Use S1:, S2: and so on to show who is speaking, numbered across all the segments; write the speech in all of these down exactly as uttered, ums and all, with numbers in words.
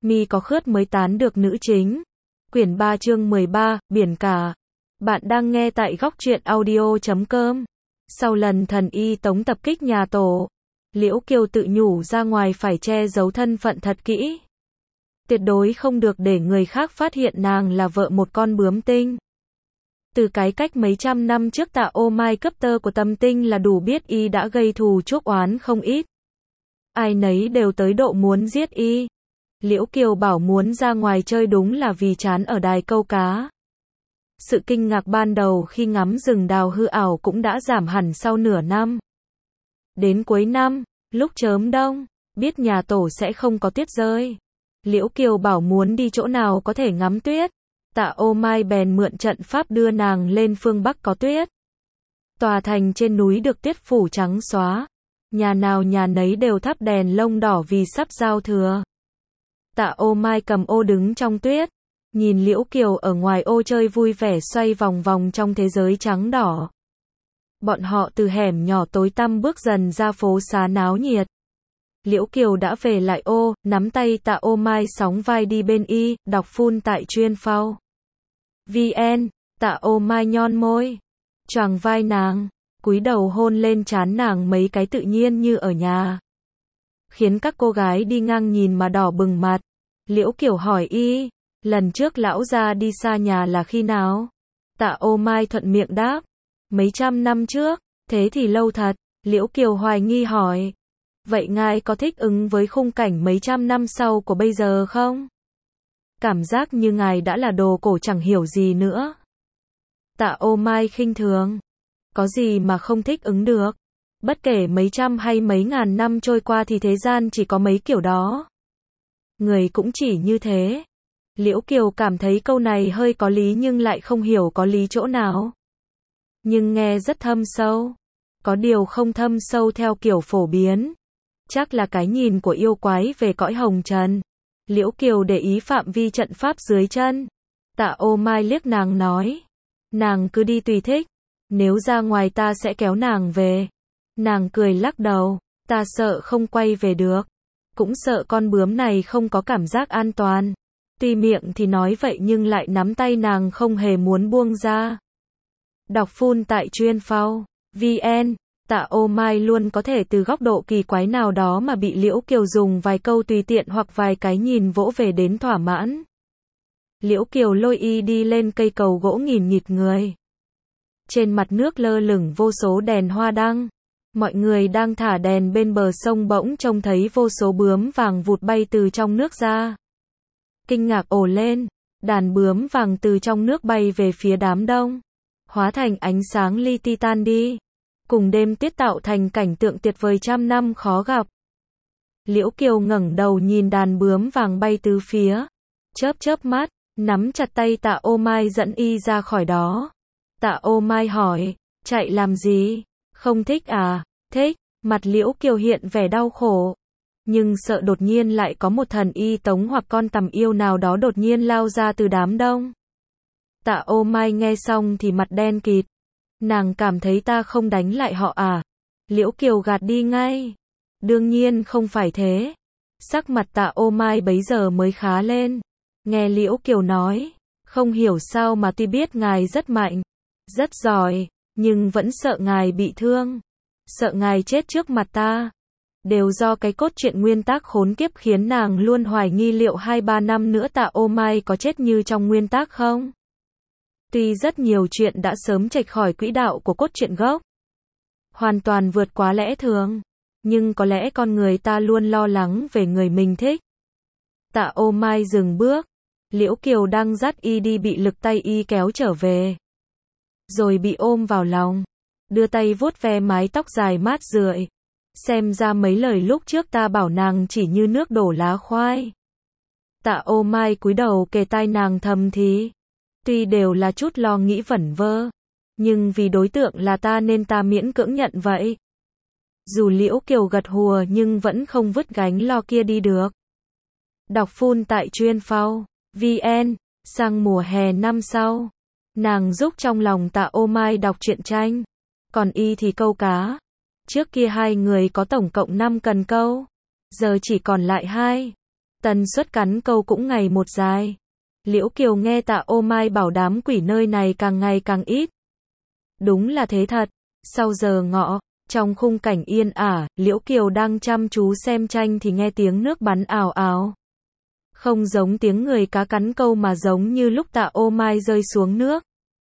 S1: Mi có khướt mới tán được nữ chính. Quyển ba chương mười ba, Biển cả. Bạn đang nghe tại góc truyện audio chấm com. Sau lần thần y tống tập kích nhà tổ, Liễu Kiều tự nhủ ra ngoài phải che giấu thân phận thật kỹ. Tuyệt đối không được để người khác phát hiện nàng là vợ một con bướm tinh. Từ cái cách mấy trăm năm trước Tạ Ô Mai cấp tơ của Tâm Tinh là đủ biết y đã gây thù chuốc oán không ít. Ai nấy đều tới độ muốn giết y. Liễu Kiều bảo muốn ra ngoài chơi đúng là vì chán ở đài câu cá. Sự kinh ngạc ban đầu khi ngắm rừng đào hư ảo cũng đã giảm hẳn sau nửa năm. Đến cuối năm, lúc chớm đông, biết nhà tổ sẽ không có tuyết rơi. Liễu Kiều bảo muốn đi chỗ nào có thể ngắm tuyết. Tạ Ô Mai bèn mượn trận pháp đưa nàng lên phương Bắc có tuyết. Tòa thành trên núi được tuyết phủ trắng xóa. Nhà nào nhà nấy đều thắp đèn lông đỏ vì sắp giao thừa. Tạ Ô Mai cầm ô đứng trong tuyết, nhìn Liễu Kiều ở ngoài ô chơi vui vẻ xoay vòng vòng trong thế giới trắng đỏ. Bọn họ từ hẻm nhỏ tối tăm bước dần ra phố xá náo nhiệt. Liễu Kiều đã về lại ô, nắm tay Tạ Ô Mai sóng vai đi bên y, đọc phun tại chuyên phao. vê en, Tạ Ô Mai nhon môi, choàng vai nàng, cúi đầu hôn lên trán nàng mấy cái tự nhiên như ở nhà. Khiến các cô gái đi ngang nhìn mà đỏ bừng mặt. Liễu Kiều hỏi y, lần trước lão gia đi xa nhà là khi nào? Tạ Ô Mai thuận miệng đáp, mấy trăm năm trước, thế thì lâu thật. Liễu Kiều hoài nghi hỏi, vậy ngài có thích ứng với khung cảnh mấy trăm năm sau của bây giờ không? Cảm giác như ngài đã là đồ cổ chẳng hiểu gì nữa. Tạ Ô Mai khinh thường, có gì mà không thích ứng được? Bất kể mấy trăm hay mấy ngàn năm trôi qua thì thế gian chỉ có mấy kiểu đó. Người cũng chỉ như thế. Liễu Kiều cảm thấy câu này hơi có lý nhưng lại không hiểu có lý chỗ nào. Nhưng nghe rất thâm sâu. Có điều không thâm sâu theo kiểu phổ biến. Chắc là cái nhìn của yêu quái về cõi hồng trần. Liễu Kiều để ý phạm vi trận pháp dưới chân. Tạ Ô Mai liếc nàng nói, nàng cứ đi tùy thích. Nếu ra ngoài ta sẽ kéo nàng về. Nàng cười lắc đầu, ta sợ không quay về được. Cũng sợ con bướm này không có cảm giác an toàn. Tuy miệng thì nói vậy nhưng lại nắm tay nàng không hề muốn buông ra. Đọc phun tại chuyên phao. vê en, Tạ Ô Mai luôn có thể từ góc độ kỳ quái nào đó mà bị Liễu Kiều dùng vài câu tùy tiện hoặc vài cái nhìn vỗ về đến thỏa mãn. Liễu Kiều lôi y đi lên cây cầu gỗ nghìn nghịt người. Trên mặt nước lơ lửng vô số đèn hoa đăng. Mọi người đang thả đèn bên bờ sông bỗng trông thấy vô số bướm vàng vụt bay từ trong nước ra. Kinh ngạc ồ lên, đàn bướm vàng từ trong nước bay về phía đám đông. Hóa thành ánh sáng li ti tan đi. Cùng đêm tuyết tạo thành cảnh tượng tuyệt vời trăm năm khó gặp. Liễu Kiều ngẩng đầu nhìn đàn bướm vàng bay tứ phía. Chớp chớp mắt, nắm chặt tay Tạ Ô Mai dẫn y ra khỏi đó. Tạ Ô Mai hỏi, chạy làm gì? Không thích à? Thích. Mặt Liễu Kiều hiện vẻ đau khổ. Nhưng sợ đột nhiên lại có một thần y tống hoặc con tằm yêu nào đó đột nhiên lao ra từ đám đông. Tạ Ô Mai nghe xong thì mặt đen kịt. Nàng cảm thấy ta không đánh lại họ à? Liễu Kiều gạt đi ngay. Đương nhiên không phải thế. Sắc mặt Tạ Ô Mai bấy giờ mới khá lên. Nghe Liễu Kiều nói, không hiểu sao mà tuy biết ngài rất mạnh, rất giỏi, nhưng vẫn sợ ngài bị thương. Sợ ngài chết trước mặt ta. Đều do cái cốt truyện nguyên tác khốn kiếp khiến nàng luôn hoài nghi liệu hai ba năm nữa Tạ Ô Mai có chết như trong nguyên tác không? Tuy rất nhiều chuyện đã sớm chệch khỏi quỹ đạo của cốt truyện gốc, hoàn toàn vượt quá lẽ thường, nhưng có lẽ con người ta luôn lo lắng về người mình thích. Tạ Ô Mai dừng bước. Liễu Kiều đang dắt y đi bị lực tay y kéo trở về. Rồi bị ôm vào lòng. Đưa tay vuốt ve mái tóc dài mát rượi. Xem ra mấy lời lúc trước ta bảo nàng chỉ như nước đổ lá khoai. Tạ Ô Mai cúi đầu kề tai nàng thầm thì. Tuy đều là chút lo nghĩ vẩn vơ. Nhưng vì đối tượng là ta nên ta miễn cưỡng nhận vậy. Dù Liễu Kiều gật hùa nhưng vẫn không vứt gánh lo kia đi được. Đọc phun tại chuyên phao. vê en, sang mùa hè năm sau. Nàng giúp trong lòng Tạ Ô Mai đọc truyện tranh. Còn y thì câu cá. Trước kia hai người có tổng cộng năm cần câu. Giờ chỉ còn lại hai. Tần suất cắn câu cũng ngày một dài. Liễu Kiều nghe Tạ Ô Mai bảo đám quỷ nơi này càng ngày càng ít. Đúng là thế thật. Sau giờ ngọ, trong khung cảnh yên ả, Liễu Kiều đang chăm chú xem tranh thì nghe tiếng nước bắn ào ào. Không giống tiếng người cá cắn câu mà giống như lúc Tạ Ô Mai rơi xuống nước.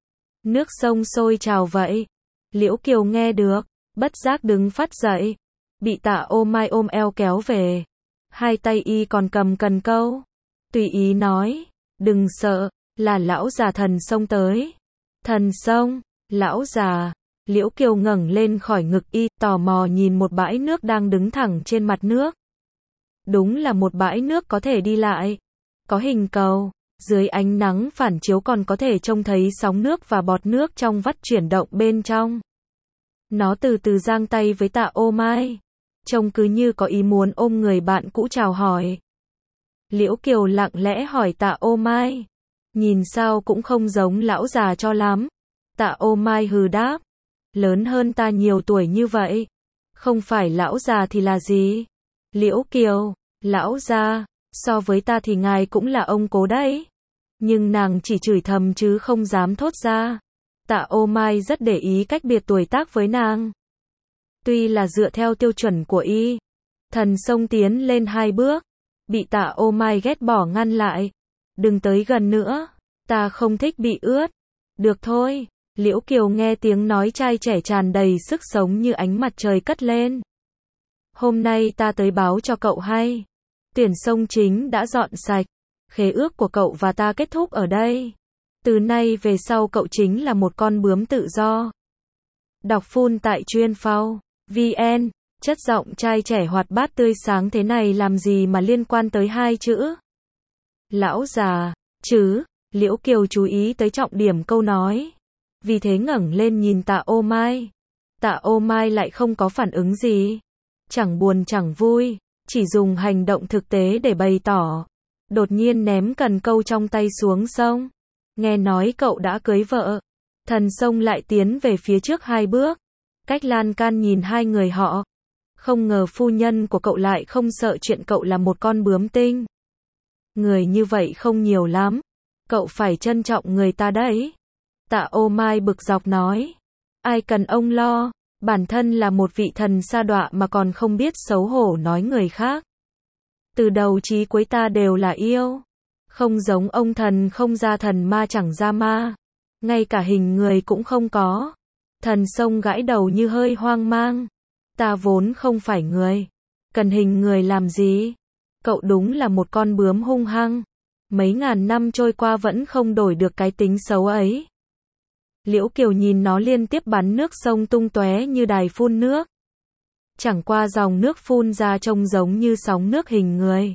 S1: Nước sông sôi trào vậy. Liễu Kiều nghe được, bất giác đứng phát dậy. Bị Tạ Ô Mai ôm eo kéo về. Hai tay y còn cầm cần câu. Tùy ý nói, đừng sợ, là lão già thần sông tới. Thần sông, lão già. Liễu Kiều ngẩng lên khỏi ngực y, tò mò nhìn một bãi nước đang đứng thẳng trên mặt nước. Đúng là một bãi nước có thể đi lại. Có hình cầu, dưới ánh nắng phản chiếu còn có thể trông thấy sóng nước và bọt nước trong vắt chuyển động bên trong. Nó từ từ giang tay với Tạ Ô Mai. Trông cứ như có ý muốn ôm người bạn cũ chào hỏi. Liễu Kiều lặng lẽ hỏi Tạ Ô Mai. Nhìn sao cũng không giống lão già cho lắm. Tạ Ô Mai hừ đáp. Lớn hơn ta nhiều tuổi như vậy. Không phải lão già thì là gì? Liễu Kiều, lão già, so với ta thì ngài cũng là ông cố đấy. Nhưng nàng chỉ chửi thầm chứ không dám thốt ra. Tạ Ô Mai rất để ý cách biệt tuổi tác với nàng. Tuy là dựa theo tiêu chuẩn của y. Thần sông tiến lên hai bước. Bị Tạ Ô Mai ghét bỏ ngăn lại. Đừng tới gần nữa. Ta không thích bị ướt. Được thôi. Liễu Kiều nghe tiếng nói trai trẻ tràn đầy sức sống như ánh mặt trời cất lên. Hôm nay ta tới báo cho cậu hay. Tuyển sông chính đã dọn sạch. Khế ước của cậu và ta kết thúc ở đây. Từ nay về sau cậu chính là một con bướm tự do. Đọc full tại chuyên phao vê en. Chất giọng trai trẻ hoạt bát tươi sáng thế này làm gì mà liên quan tới hai chữ. Lão già, chứ. Liễu Kiều chú ý tới trọng điểm câu nói. Vì thế ngẩng lên nhìn Tạ Ô Mai. Tạ Ô Mai lại không có phản ứng gì. Chẳng buồn chẳng vui. Chỉ dùng hành động thực tế để bày tỏ. Đột nhiên ném cần câu trong tay xuống sông. Nghe nói cậu đã cưới vợ. Thần sông lại tiến về phía trước hai bước. Cách lan can nhìn hai người họ. Không ngờ phu nhân của cậu lại không sợ chuyện cậu là một con bướm tinh. Người như vậy không nhiều lắm. Cậu phải trân trọng người ta đấy. Tạ Ô Mai bực dọc nói. Ai cần ông lo. Bản thân là một vị thần sa đọa mà còn không biết xấu hổ nói người khác. Từ đầu chí cuối ta đều là yêu. Không giống ông thần không ra thần ma chẳng ra ma. Ngay cả hình người cũng không có. Thần sông gãi đầu như hơi hoang mang. Ta vốn không phải người. Cần hình người làm gì? Cậu đúng là một con bướm hung hăng. Mấy ngàn năm trôi qua vẫn không đổi được cái tính xấu ấy. Liễu Kiều nhìn nó liên tiếp bắn nước sông tung tóe như đài phun nước. Chẳng qua dòng nước phun ra trông giống như sóng nước hình người.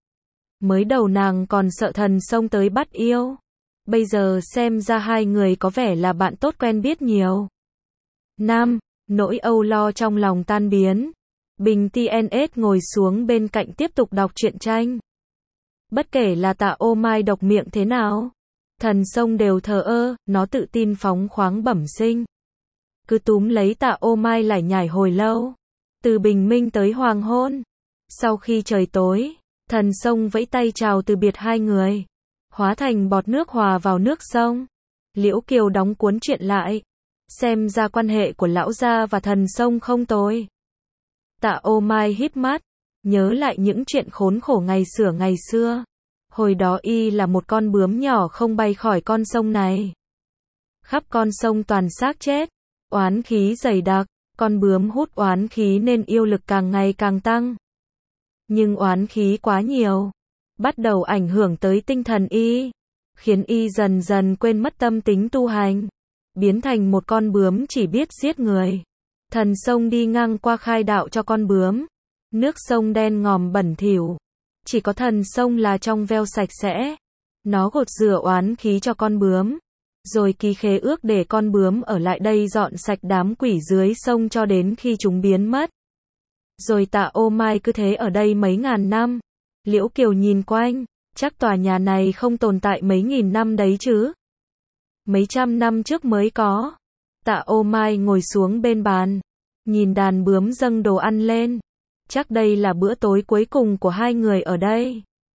S1: Mới đầu nàng còn sợ thần sông tới bắt yêu. Bây giờ xem ra hai người có vẻ là bạn tốt quen biết nhiều. Nam, nỗi âu lo trong lòng tan biến. Bình tê en ét ngồi xuống bên cạnh tiếp tục đọc truyện tranh. Bất kể là Tạ Ô Mai độc miệng thế nào. Thần sông đều thờ ơ, nó tự tin phóng khoáng bẩm sinh. Cứ túm lấy Tạ Ô Mai lải nhải hồi lâu. Từ bình minh tới hoàng hôn. Sau khi trời tối, thần sông vẫy tay chào từ biệt hai người. Hóa thành bọt nước hòa vào nước sông. Liễu Kiều đóng cuốn truyện lại. Xem ra quan hệ của lão gia và thần sông không tồi. Tạ Ô Mai híp mắt. Nhớ lại những chuyện khốn khổ ngày xưa ngày xưa. Hồi đó y là một con bướm nhỏ không bay khỏi con sông này. Khắp con sông toàn xác chết. Oán khí dày đặc. Con bướm hút oán khí nên yêu lực càng ngày càng tăng. Nhưng oán khí quá nhiều. Bắt đầu ảnh hưởng tới tinh thần y. Khiến y dần dần quên mất tâm tính tu hành. Biến thành một con bướm chỉ biết giết người. Thần sông đi ngang qua khai đạo cho con bướm. Nước sông đen ngòm bẩn thỉu. Chỉ có thần sông là trong veo sạch sẽ. Nó gột rửa oán khí cho con bướm. Rồi ký khế ước để con bướm ở lại đây dọn sạch đám quỷ dưới sông cho đến khi chúng biến mất. Rồi Tạ Ô Mai cứ thế ở đây mấy ngàn năm. Liễu Kiều nhìn quanh. Chắc tòa nhà này không tồn tại mấy nghìn năm đấy chứ. Mấy trăm năm trước mới có. Tạ Ô Mai ngồi xuống bên bàn. Nhìn đàn bướm dâng đồ ăn lên. Chắc đây là bữa tối cuối cùng của hai người ở đây.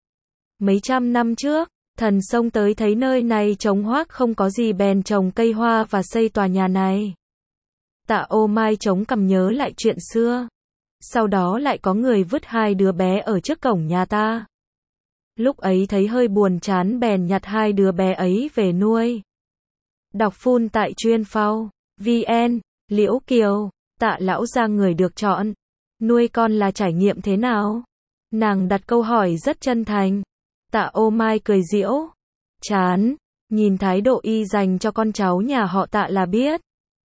S1: Mấy trăm năm trước, thần sông tới thấy nơi này trống hoác không có gì bèn trồng cây hoa và xây tòa nhà này. Tạ Ô Mai chống cằm nhớ lại chuyện xưa. Sau đó lại có người vứt hai đứa bé ở trước cổng nhà ta. Lúc ấy thấy hơi buồn chán bèn nhặt hai đứa bé ấy về nuôi. Đọc phun tại chuyên phao, vn, Liễu Kiều, Tạ lão gia người được chọn. Nuôi con là trải nghiệm thế nào? Nàng đặt câu hỏi rất chân thành. Tạ Ô Mai cười giễu. Chán, nhìn thái độ y dành cho con cháu nhà họ Tạ là biết.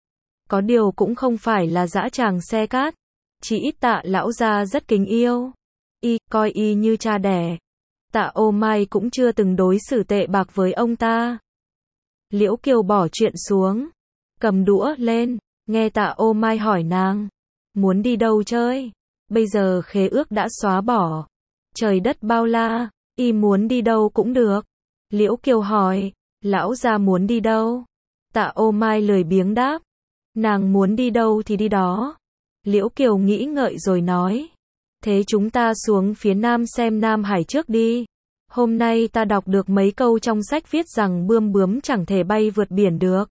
S1: Có điều cũng không phải là dã tràng xe cát. Chỉ ít Tạ lão gia rất kính yêu. Y, coi y như cha đẻ. Tạ Ô Mai cũng chưa từng đối xử tệ bạc với ông ta. Liễu Kiều bỏ chuyện xuống. Cầm đũa lên. Nghe Tạ Ô Mai hỏi nàng. Muốn đi đâu chơi? Bây giờ khế ước đã xóa bỏ. Trời đất bao la. Y muốn đi đâu cũng được. Liễu Kiều hỏi. Lão gia muốn đi đâu? Tạ Ô Mai lười biếng đáp. Nàng muốn đi đâu thì đi đó. Liễu Kiều nghĩ ngợi rồi nói. Thế chúng ta xuống phía nam xem Nam Hải trước đi. Hôm nay ta đọc được mấy câu trong sách viết rằng bươm bướm chẳng thể bay vượt biển được.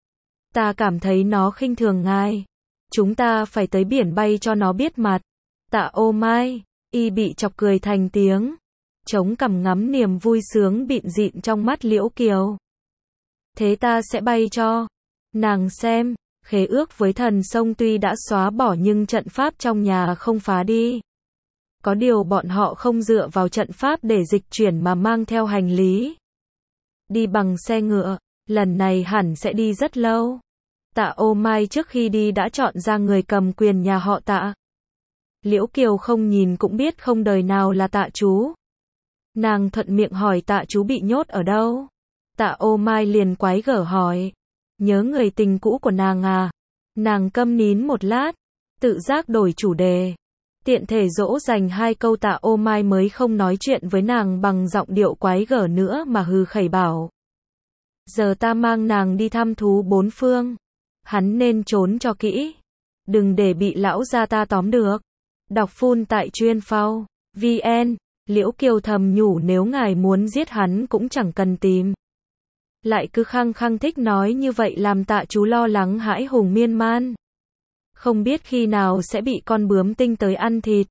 S1: Ta cảm thấy nó khinh thường ngài. Chúng ta phải tới biển bay cho nó biết mặt. Tạ Ô Mai, y bị chọc cười thành tiếng. Chống cằm ngắm niềm vui sướng bịn dịn trong mắt Liễu Kiều. Thế ta sẽ bay cho nàng xem. Khế ước với thần sông tuy đã xóa bỏ nhưng trận pháp trong nhà không phá đi. Có điều bọn họ không dựa vào trận pháp để dịch chuyển mà mang theo hành lý. Đi bằng xe ngựa, lần này hẳn sẽ đi rất lâu. Tạ Ô Mai trước khi đi đã chọn ra người cầm quyền nhà họ Tạ. Liễu Kiều không nhìn cũng biết không đời nào là Tạ chú. Nàng thuận miệng hỏi Tạ chú bị nhốt ở đâu. Tạ Ô Mai liền quái gở hỏi. Nhớ người tình cũ của nàng à? Nàng câm nín một lát, tự giác đổi chủ đề. Tiện thể dỗ dành hai câu Tạ Ô Mai mới không nói chuyện với nàng bằng giọng điệu quái gở nữa mà hừ khẩy bảo. Giờ ta mang nàng đi thăm thú bốn phương. Hắn nên trốn cho kỹ. Đừng để bị lão gia ta tóm được. Đọc phun tại chuyên phao, vn, Liễu Kiều thầm nhủ nếu ngài muốn giết hắn cũng chẳng cần tìm. Lại cứ khăng khăng thích nói như vậy làm Tạ chú lo lắng hãi hùng miên man. Không biết khi nào sẽ bị con bướm tinh tới ăn thịt.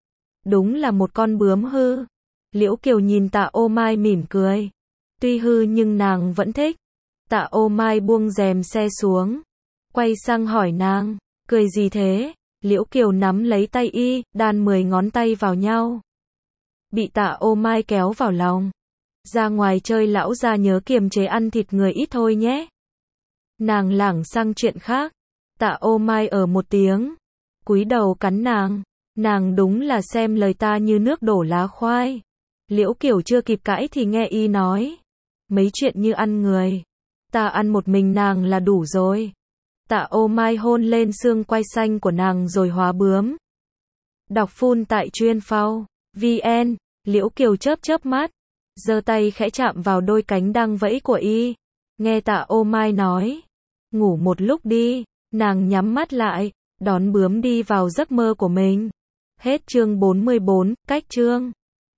S1: Đúng là một con bướm hư. Liễu Kiều nhìn Tạ Ô Mai mỉm cười. Tuy hư nhưng nàng vẫn thích. Tạ Ô Mai buông rèm xe xuống. Quay sang hỏi nàng. Cười gì thế? Liễu Kiều nắm lấy tay y, đan mười ngón tay vào nhau. Bị Tạ Ô Mai kéo vào lòng. Ra ngoài chơi lão gia nhớ kiềm chế ăn thịt người ít thôi nhé. Nàng lảng sang chuyện khác. Tạ Ô Mai ở một tiếng. Cúi đầu cắn nàng. Nàng đúng là xem lời ta như nước đổ lá khoai. Liễu Kiều chưa kịp cãi thì nghe y nói. Mấy chuyện như ăn người. Ta ăn một mình nàng là đủ rồi. Tạ Ô Mai hôn lên xương quai xanh của nàng rồi hóa bướm. Đọc phun tại chuyên phao, vn, Liễu Kiều chớp chớp mắt. Giơ tay khẽ chạm vào đôi cánh đang vẫy của y. Nghe Tạ Ô Mai nói. Ngủ một lúc đi. Nàng nhắm mắt lại. Đón bướm đi vào giấc mơ của mình. Hết chương bốn mươi bốn, cách chương.